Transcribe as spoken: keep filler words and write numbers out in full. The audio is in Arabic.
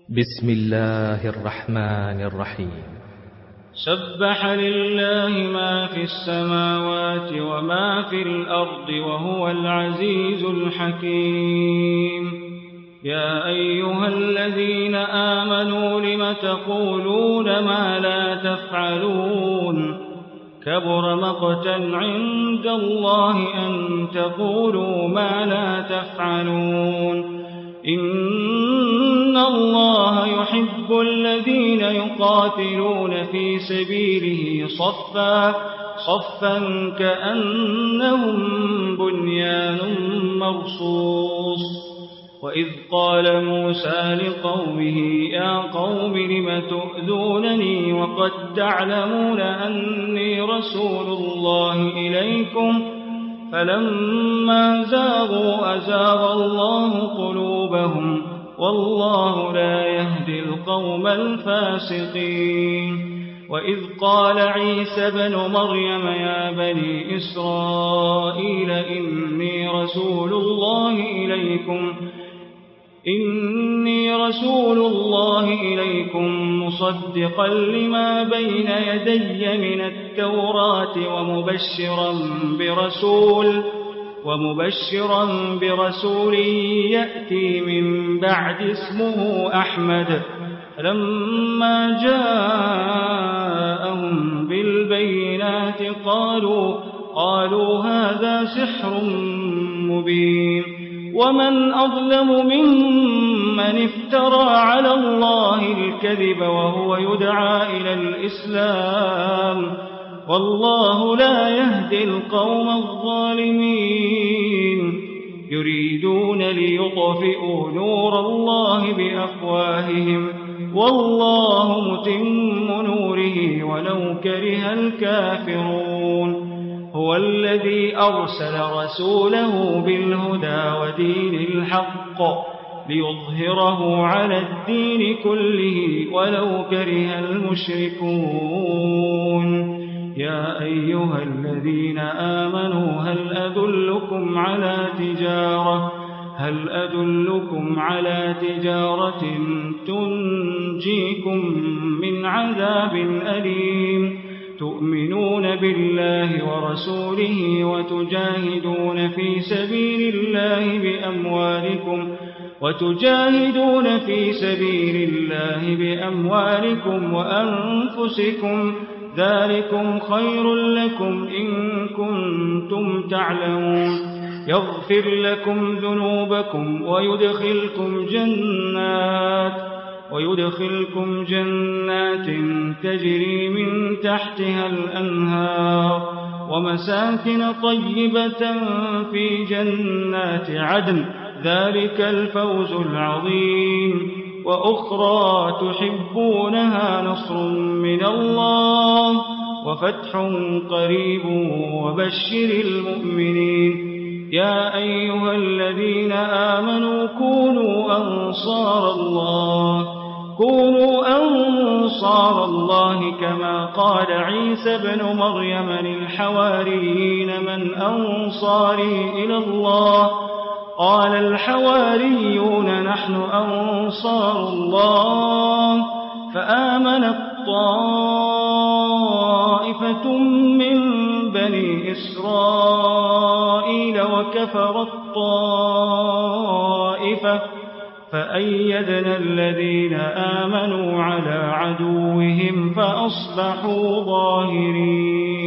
بسم الله الرحمن الرحيم. سبح لله ما في السماوات وما في الأرض وهو العزيز الحكيم. يا أيها الذين آمنوا لم تقولون ما لا تفعلون كبر مقتا عند الله أن تقولوا ما لا تفعلون. إن الله يحب الذين يقاتلون في سبيله صفا صفا كأنهم بنيان مرصوص. وإذ قال موسى لقومه يا قوم لم تؤذونني وقد تعلمون أني رسول الله إليكم فلما زاغوا أزاغ الله قلوبهم والله لا يهدي القوم الفاسقين. وإذ قال عيسى بن مريم يا بني إسرائيل إني رسول الله إليكم إني رسول الله إليكم مصدقا لما بين يدي من التوراة ومبشرا برسول ومبشرا برسول يأتي من بعد اسمه أحمد. لما جاءهم بالبينات قالوا قالوا هذا سحر مبين. ومن أظلم ممن افترى على الله الكذب وهو يدعى إلى الإسلام والله لا يهدي القوم الظالمين. يريدون ليطفئوا نور الله بأفواههم والله متم نوره ولو كره الكافرون. هو الذي أرسل رسوله بالهدى ودين الحق ليظهره على الدين كله ولو كره المشركون. يا أيها الذين آمنوا هل أدلكم على تجارة هل أدلكم على تجارة تنجيكم من عذاب أليم تؤمنون بالله ورسوله وتجاهدون في سبيل الله بأموالكم وتجاهدون في سبيل الله بأموالكم وأنفسكم ذلكم خير لكم إن كنتم تعلمون. يغفر لكم ذنوبكم ويدخلكم جنات ويدخلكم جنات تجري من تحتها الأنهار ومساكن طيبة في جنات عدن ذلك الفوز العظيم. وأخرى تحبونها نصر من الله وفتح قريب وبشر المؤمنين. يا أيها الذين آمنوا كونوا أنصار الله كونوا أنصار الله كما قال عيسى بن مريم للحواريين من أنصاري إلى الله قال الحواريون نحن أنصار الله. فآمنت طائفة من بني إسرائيل وكفرت طائفة فأيدنا الذين آمنوا على عدوهم فأصبحوا ظاهرين.